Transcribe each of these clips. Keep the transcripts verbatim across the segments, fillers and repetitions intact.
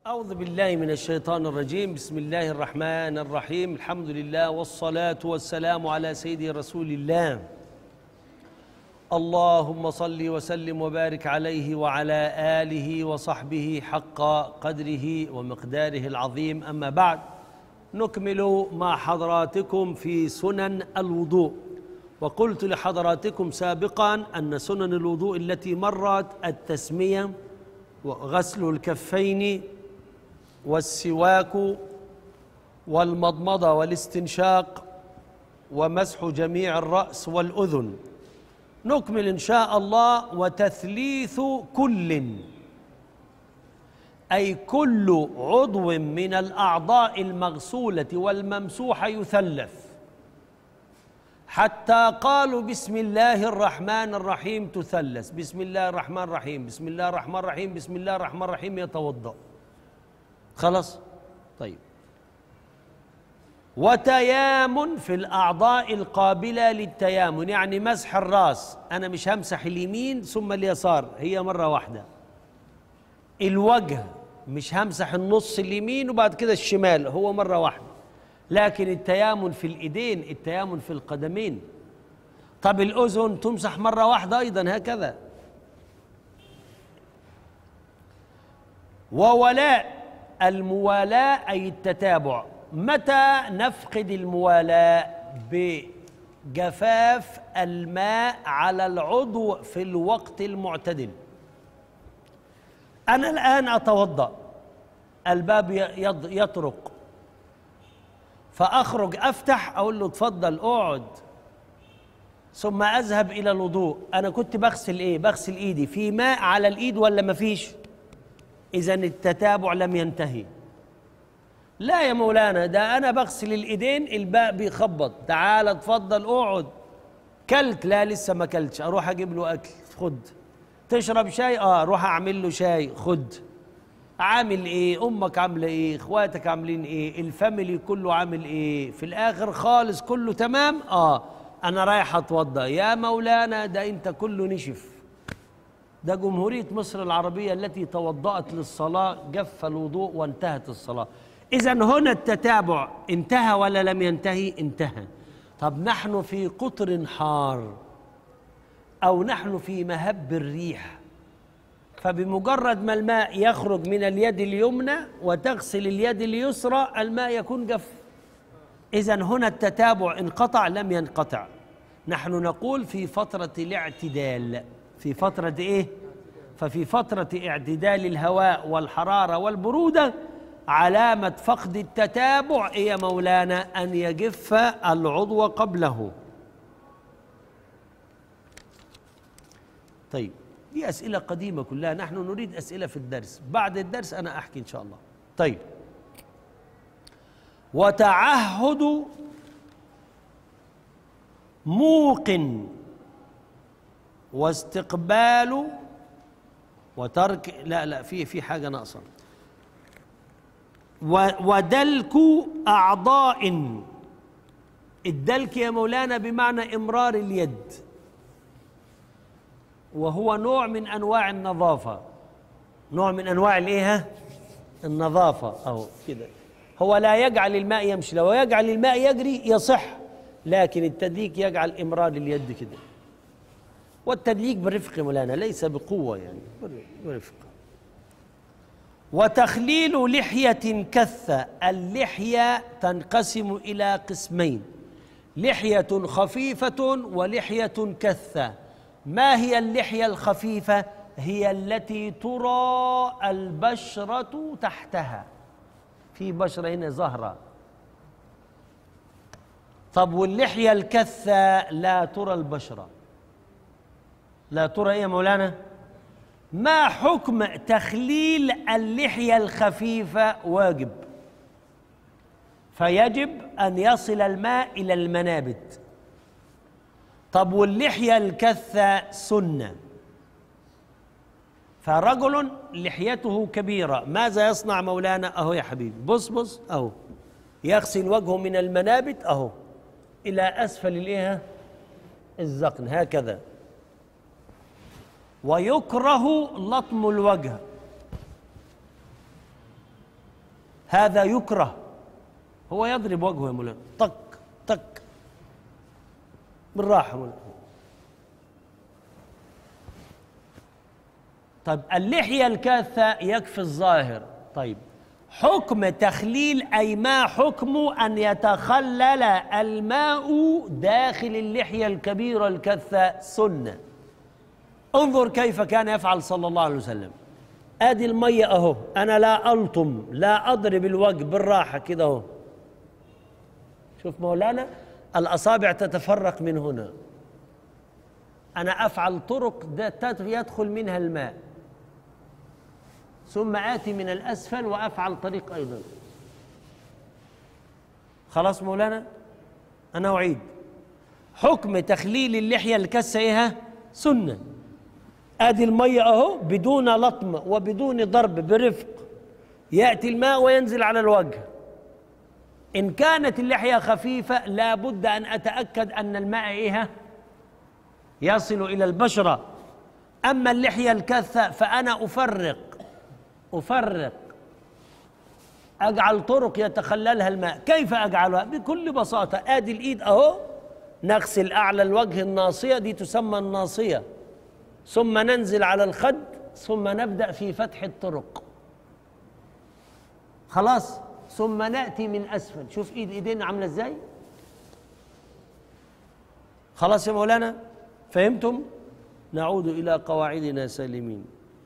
أعوذ بالله من الشيطان الرجيم. بسم الله الرحمن الرحيم. الحمد لله والصلاة والسلام على سيدي رسول الله. اللهم صل وسلم وبارك عليه وعلى آله وصحبه حق قدره ومقداره العظيم. أما بعد، نكمل مع حضراتكم في سنن الوضوء. وقلت لحضراتكم سابقا أن سنن الوضوء التي مرت التسمية وغسل الكفين والسواك والمضمضة والاستنشاق ومسح جميع الرأس والأذن. نكمل إن شاء الله وتثليث كل، أي كل عضو من الأعضاء المغسولة والممسوحة يثلث، حتى قالوا بسم الله الرحمن الرحيم تثلث، بسم الله الرحمن الرحيم، بسم الله الرحمن الرحيم، بسم الله الرحمن الرحيم، يتوضأ. خلاص؟ طيب. وتيامن في الأعضاء القابلة للتيامن، يعني مسح الرأس، أنا مش همسح اليمين ثم اليسار، هي مرة واحدة. الوجه مش همسح النص اليمين وبعد كده الشمال، هو مرة واحدة. لكن التيامن في الإيدين، التيامن في القدمين. طب الأذن تمسح مرة واحدة أيضا، هكذا. وولاء، الموالاة أي التتابع. متى نفقد الموالاة؟ بجفاف الماء على العضو في الوقت المعتدل. أنا الآن أتوضأ، الباب يطرق، فأخرج أفتح أقول له اتفضل اقعد، ثم أذهب إلى الوضوء. أنا كنت بغسل إيه؟ بغسل إيدي، في ماء على الإيد ولا مفيش؟ إذن التتابع لم ينتهي. لا يا مولانا، ده أنا بغسل الإيدين الباء بيخبط، تعال اتفضل اقعد. كلت؟ لا لسه ما كلتش، أروح أجيب له أكل، خد. تشرب شاي؟ آه أروح أعمل له شاي، خد. عامل ايه؟ امك عامله ايه؟ اخواتك عاملين ايه؟ الفاميلي كله عامل ايه؟ في الاخر خالص كله تمام؟ اه انا رايح اتوضا. يا مولانا ده انت كله نشف. ده جمهورية مصر العربية التي توضأت للصلاة جف الوضوء وانتهت الصلاة. إذن هنا التتابع انتهى ولا لم ينتهي؟ انتهى. طب نحن في قطر حار أو نحن في مهب الريح، فبمجرد ما الماء يخرج من اليد اليمنى وتغسل اليد اليسرى الماء يكون جف. إذن هنا التتابع انقطع؟ لم ينقطع. نحن نقول في فترة الاعتدال. في فترة إيه؟ ففي فترة اعتدال الهواء والحرارة والبرودة علامة فقد التتابع إيه يا مولانا؟ أن يجف العضو قبله. طيب، دي أسئلة قديمة كلها، نحن نريد أسئلة في الدرس، بعد الدرس أنا أحكي إن شاء الله. طيب. وتعهد موقن واستقبال وترك، لا لا في في حاجة ناقصة. ودلك أعضاء. الدلك يا مولانا بمعنى إمرار اليد، وهو نوع من أنواع النظافة، نوع من أنواع الإيه؟ النظافة. أهو كده، هو لا يجعل الماء يمشي، لو يجعل الماء يجري يصح، لكن التدليك يجعل إمرار اليد كده. والتدليك بالرفق مولانا، ليس بقوة، يعني برفق. وتخليل لحية كثة. اللحية تنقسم إلى قسمين: لحية خفيفة ولحية كثة. ما هي اللحية الخفيفة؟ هي التي ترى البشرة تحتها، في بشرة هنا ظاهرة. طب واللحية الكثة لا ترى البشرة، لا ترى. ايه يا مولانا؟ ما حكم تخليل اللحية الخفيفة؟ واجب، فيجب أن يصل الماء إلى المنابت. طب واللحية الكثة سنة. فرجل لحيته كبيرة ماذا يصنع مولانا؟ أهو يا حبيبي، بص بص أهو، يغسل وجهه من المنابت أهو إلى أسفل الإيه؟ الذقن، هكذا. ويكره لطم الوجه، هذا يكره. هو يضرب وجهه يا مولانا، طق طق بالراحة مولانا. طيب اللحية الكاثة يكفي الظاهر. طيب حكم تخليل، أي ما حكم أن يتخلل الماء داخل اللحية الكبيرة الكاثة؟ سنة. انظر كيف كان يفعل صلى الله عليه وسلم. ادي المية اهو، انا لا الطم، لا اضرب الوجه، بالراحة كده اهو. شوف مولانا الاصابع تتفرق من هنا، انا افعل طرق يدخل منها الماء، ثم آتي من الأسفل وأفعل طريق أيضا. خلاص مولانا؟ أنا أعيد. حكم تخليل اللحية الكسة إيه؟ سنة. آدي المية أهو بدون لطم وبدون ضرب، برفق يأتي الماء وينزل على الوجه. إن كانت اللحية خفيفة لا بد أن أتأكد أن الماء إيه؟ يصل إلى البشرة. أما اللحية الكثة فأنا أفرق أفرق أجعل طرق يتخللها الماء. كيف أجعلها؟ بكل بساطة. آدي الإيد أهو، نغسل أعلى الوجه، الناصية دي تسمى الناصية، ثم ننزل على الخد، ثم نبدأ في فتح الطرق. خلاص، ثم نأتي من أسفل. شوف إيد إيدينا عاملة إزاي. خلاص يا مولانا، فهمتم؟ نعود إلى قواعدنا سالمين.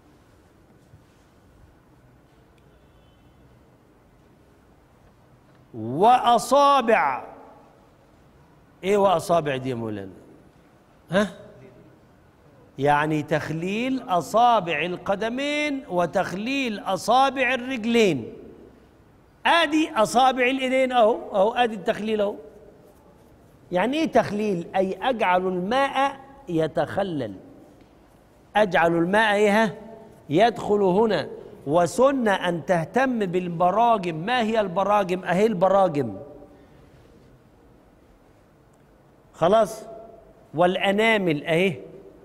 وأصابع، إيه وأصابع دي يا مولانا؟ ها؟ يعني تخليل أصابع القدمين وتخليل أصابع الرجلين. آدي أصابع الإيدين أهو أهو، آدي التخليل أهو. يعني إيه تخليل؟ أي أجعل الماء يتخلل، أجعل الماء إيه؟ يدخل هنا. وسنة أن تهتم بالبراجم. ما هي البراجم؟ أهي البراجم. خلاص، والأنامل أهي،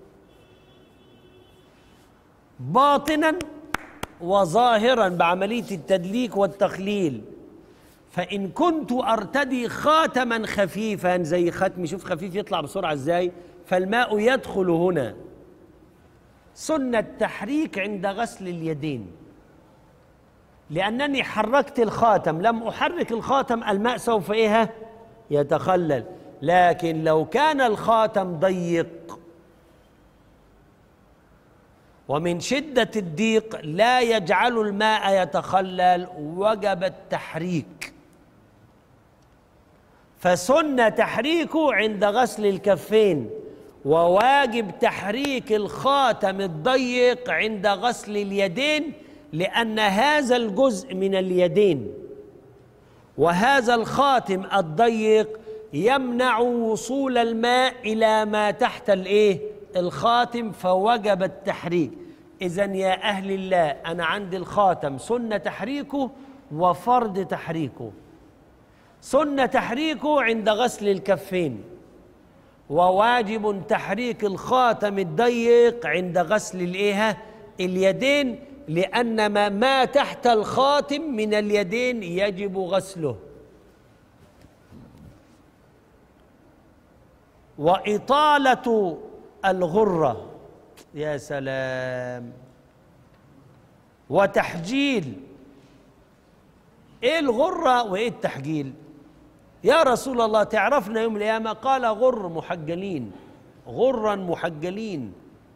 باطنا وظاهرا بعملية التدليك والتخليل. فإن كنت أرتدي خاتما خفيفا زي ختمي، شوف خفيف يطلع بسرعة إزاي، فالماء يدخل هنا. سنة تحريك عند غسل اليدين، لأنني حركت الخاتم، لم أحرك الخاتم الماء سوف إيه؟ يتخلل. لكن لو كان الخاتم ضيق ومن شدة الضيق لا يجعل الماء يتخلل، وجب التحريك. فسنة تحريكه عند غسل الكفين، وواجب تحريك الخاتم الضيق عند غسل اليدين، لأن هذا الجزء من اليدين وهذا الخاتم الضيق يمنع وصول الماء إلى ما تحت الإيه؟ الخاتم، فوجب التحريك. إذن يا أهل الله، أنا عندي الخاتم سنة تحريكه وفرض تحريكه. سنة تحريكه عند غسل الكفين، وواجب تحريك الخاتم الضيق عند غسل الإيه؟ اليدين، لأن ما, ما تحت الخاتم من اليدين يجب غسله. وإطالة الغرة، يا سلام، وتحجيل. إيه الغرة وإيه التحجيل؟ يا رسول الله تعرفنا يوم القيامة؟ قال غر محجلين، غرا محجلين.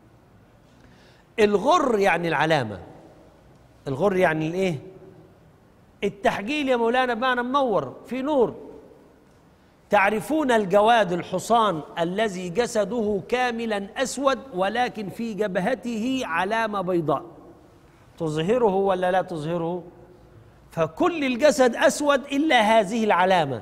الغر يعني العلامة، الغر يعني الايه؟ التحجيل يا مولانا بمعنى منور، في نور. تعرفون الجواد الحصان الذي جسده كاملا أسود ولكن في جبهته علامة بيضاء، تظهره ولا لا تظهره؟ فكل الجسد أسود إلا هذه العلامة.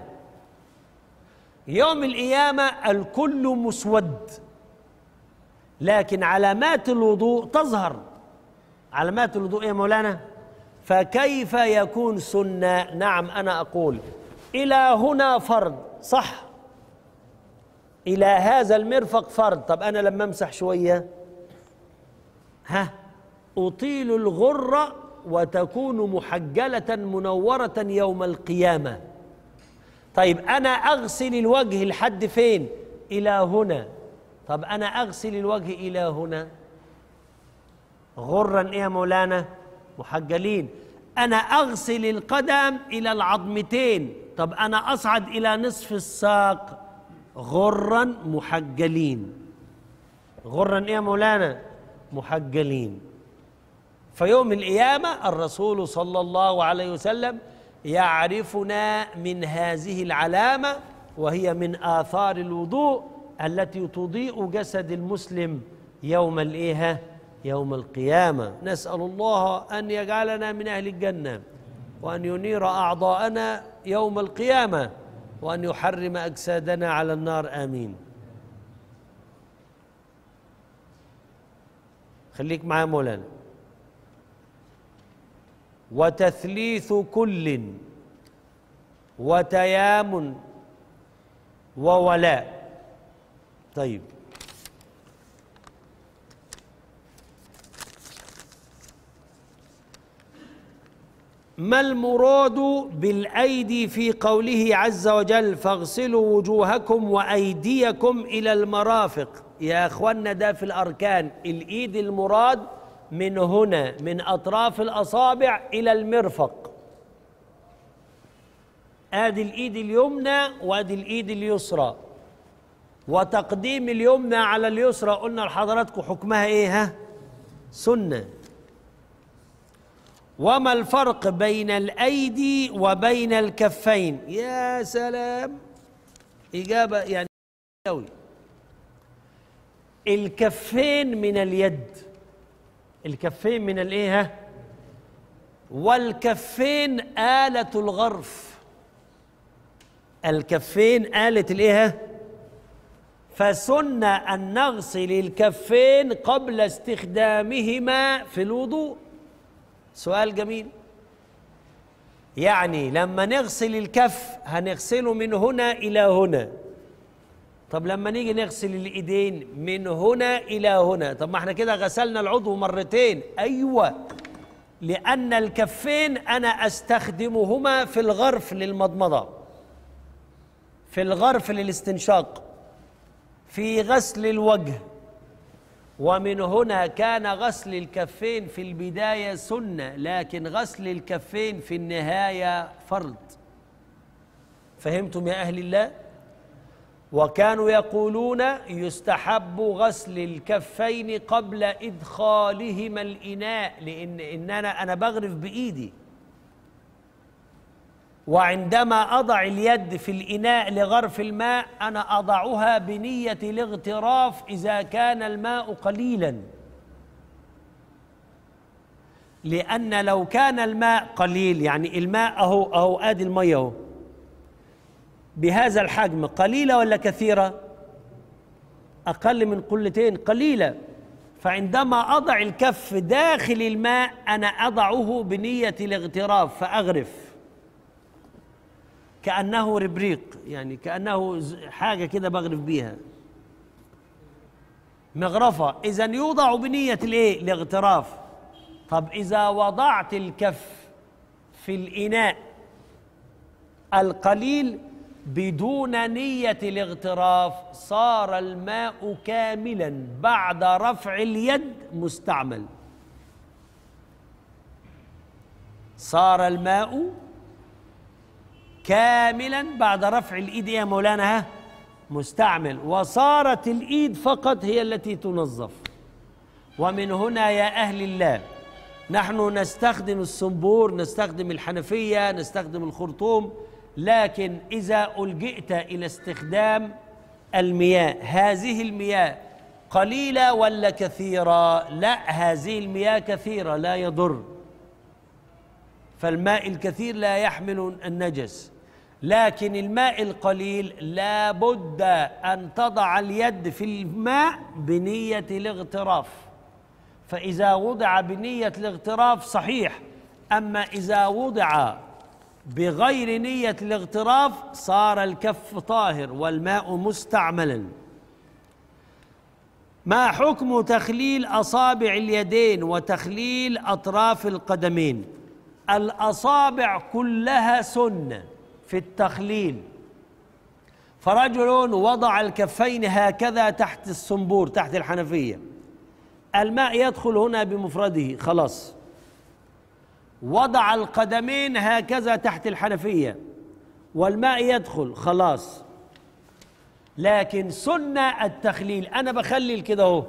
يوم القيامة الكل مسود، لكن علامات الوضوء تظهر. علامات الوضوء يا مولانا، فكيف يكون سنة؟ نعم أنا أقول إلى هنا فرض، صح، إلى هذا المرفق فرض. طب أنا لما أمسح شوية ها أطيل الغرة وتكون محجلة منورة يوم القيامة. طيب أنا أغسل الوجه لحد فين؟ إلى هنا. طب أنا أغسل الوجه إلى هنا غرا إيه يا مولانا؟ محجلين. أنا أغسل القدم إلى العظمتين. طب أنا أصعد إلى نصف الساق غرا محجلين. غرا إيه يا مولانا؟ محجلين. فيوم القيامة الرسول صلى الله عليه وسلم يعرفنا من هذه العلامة، وهي من آثار الوضوء التي تضيء جسد المسلم يوم الإيه؟ يوم القيامة. نسأل الله أن يجعلنا من أهل الجنة، وأن ينير أعضاءنا يوم القيامة، وأن يحرم أجسادنا على النار. آمين. خليك معايا مولانا. وتثليث كل وتيام وولاء. طيب، ما المراد بالأيدي في قوله عز وجل فاغسلوا وجوهكم وأيديكم إلى المرافق؟ يا أخوانا ده في الأركان. الإيد المراد من هنا، من أطراف الأصابع إلى المرفق. آدي الإيد اليمنى وآدي الإيد اليسرى. وتقديم اليمنى على اليسرى قلنا لحضراتكم حكمها إيه؟ ها؟ سنة. وما الفرق بين الأيدي وبين الكفين؟ يا سلام، إجابة يعني قوي. الكفين من اليد. الكفين من الإيه؟ والكفين آلة الغرف. الكفين آلة الإيه؟ فسن أن نغسل الكفين قبل استخدامهما في الوضوء. سؤال جميل. يعني لما نغسل الكف هنغسله من هنا إلى هنا. طب لما نيجي نغسل الإيدين من هنا إلى هنا، طب ما احنا كده غسلنا العضو مرتين. أيوة، لأن الكفين أنا أستخدمهما في الغرف للمضمضة، في الغرف للاستنشاق، في غسل الوجه. ومن هنا كان غسل الكفين في البداية سنة، لكن غسل الكفين في النهاية فرض. فهمتم يا أهل الله؟ وكانوا يقولون يستحب غسل الكفين قبل إدخالهما الإناء، لأن إن أنا أنا بغرف بإيدي، وعندما أضع اليد في الإناء لغرف الماء أنا أضعها بنية الاغتراف إذا كان الماء قليلا، لأن لو كان الماء قليل، يعني الماء أهو أهو آدي المية أهو بهذا الحجم، قليلة ولا كثيرة؟ أقل من قلتين، قليلة. فعندما أضع الكف داخل الماء أنا أضعه بنية الاغتراف فأغرف كأنه ربريق، يعني كأنه حاجة كده بغرف بيها، مغرفة. إذن يوضع بنية الإيه؟ الاغتراف. طب إذا وضعت الكف في الإناء القليل بدون نية الاغتراف صار الماء كاملا بعد رفع اليد مستعمل. صار الماء كاملا بعد رفع الإيد يا مولانا مستعمل، وصارت الإيد فقط هي التي تنظف. ومن هنا يا أهل الله نحن نستخدم الصنبور، نستخدم الحنفية، نستخدم الخرطوم، لكن إذا ألجئت إلى استخدام المياه، هذه المياه قليلة ولا كثيرة؟ لا، هذه المياه كثيرة لا يضر، فالماء الكثير لا يحمل النجس، لكن الماء القليل لا بد أن تضع اليد في الماء بنية الاغتراف. فإذا وضع بنية الاغتراف صحيح، أما إذا وضع بغير نية الاغتراف صار الكف طاهر والماء مستعملا. ما حكم تخليل أصابع اليدين وتخليل أطراف القدمين؟ الأصابع كلها سنة في التخليل. فرجل وضع الكفين هكذا تحت الصنبور تحت الحنفية، الماء يدخل هنا بمفرده خلاص. وضع القدمين هكذا تحت الحنفية والماء يدخل خلاص. لكن سنة التخليل، أنا بخلل كده اهو،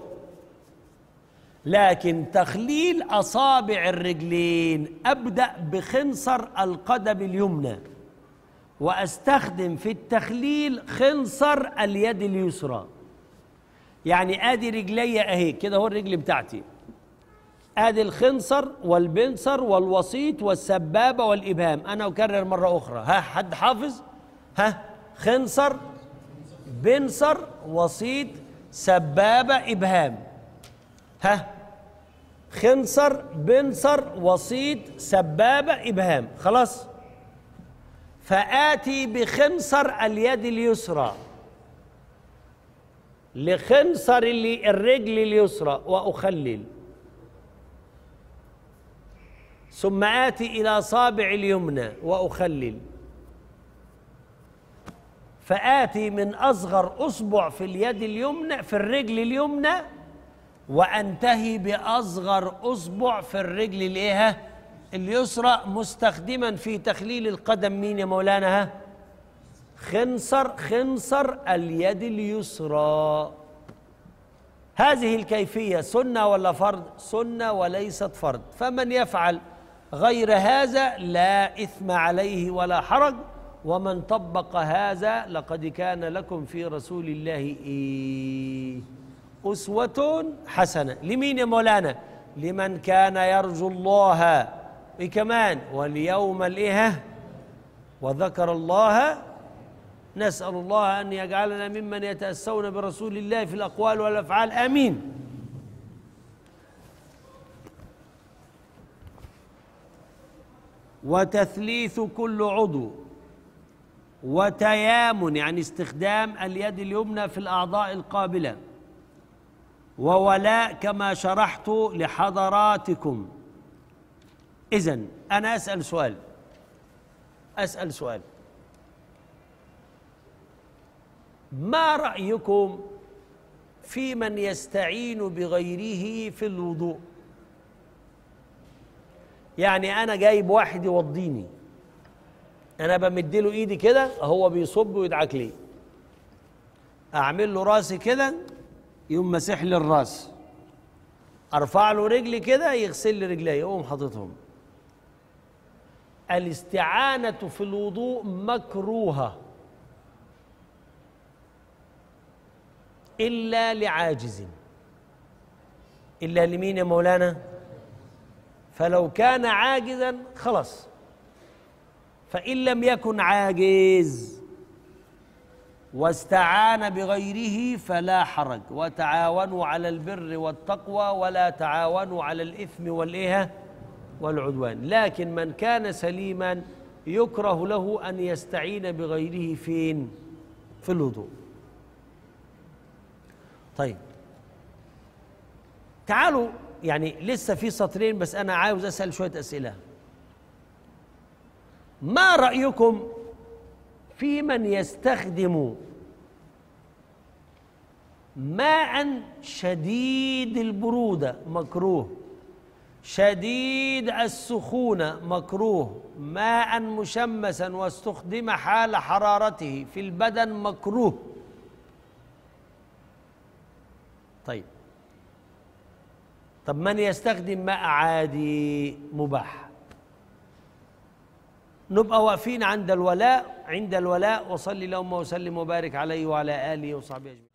لكن تخليل أصابع الرجلين أبدأ بخنصر القدم اليمنى وأستخدم في التخليل خنصر اليد اليسرى. يعني آدي رجلي أهي كده هو الرجل بتاعتي، آدي الخنصر والبنصر والوسيط والسبابة والإبهام. أنا أكرر مرة أخرى، ها حد حافظ؟ ها خنصر بنصر وسيط سبابة إبهام. ها خنصر بنصر وسيط سبابة إبهام خلاص. فآتي بخنصر اليد اليسرى لخنصر الرجل اليسرى وأخلل، ثم آتي إلى صابع اليمنى وأخلل، فآتي من أصغر أصبع في اليد اليمنى في الرجل اليمنى وأنتهي بأصغر أصبع في الرجل الإيه اليسرى، مستخدما في تخليل القدم مين يا مولانا؟ خنصر خنصر اليد اليسرى. هذه الكيفية سنة ولا فرض؟ سنة وليست فرض. فمن يفعل غير هذا لا إثم عليه ولا حرج، ومن طبق هذا لقد كان لكم في رسول الله إيه أسوة حسنة. لمين يا مولانا؟ لمن كان يرجو الله كمان واليوم الإيه وذكر الله. نسأل الله أن يجعلنا ممن يتأسون برسول الله في الأقوال والأفعال، آمين. وتثليث كل عضو، وتيامن يعني استخدام اليد اليمنى في الأعضاء القابلة، وولاء كما شرحت لحضراتكم. إذن أنا أسأل سؤال أسأل سؤال ما رأيكم في من يستعين بغيره في الوضوء؟ يعني أنا جايب واحد يوضيني، أنا بمدله إيدي كده هو بيصب ويدعك لي، أعمل له راسي كده يقوم مسح لي الراس، أرفع له رجلي كده يغسل لي رجلي يقوم حاططهم. الاستعانة في الوضوء مكروهة إلا لعاجز. إلا لمين يا مولانا؟ فلو كان عاجزا خلاص، فإن لم يكن عاجز واستعان بغيره فلا حرج. وتعاونوا على البر والتقوى ولا تعاونوا على الإثم والإيه والعدوان. لكن من كان سليما يكره له أن يستعين بغيره فين؟ في الوضوء. طيب تعالوا، يعني لسه في سطرين بس أنا عاوز أسأل شوية أسئلة. ما رأيكم في من يستخدم ماء شديد البرودة مكروه، شديد السخونة مكروه، ماء مشمسا واستخدم حال حرارته في البدن مكروه؟ طيب طب من يستخدم ماء عادي مباح؟ نبقى واقفين عند الولاء عند الولاء وصلي اللهم وسلم وبارك عليه وعلى آله وصحبه أجمعين.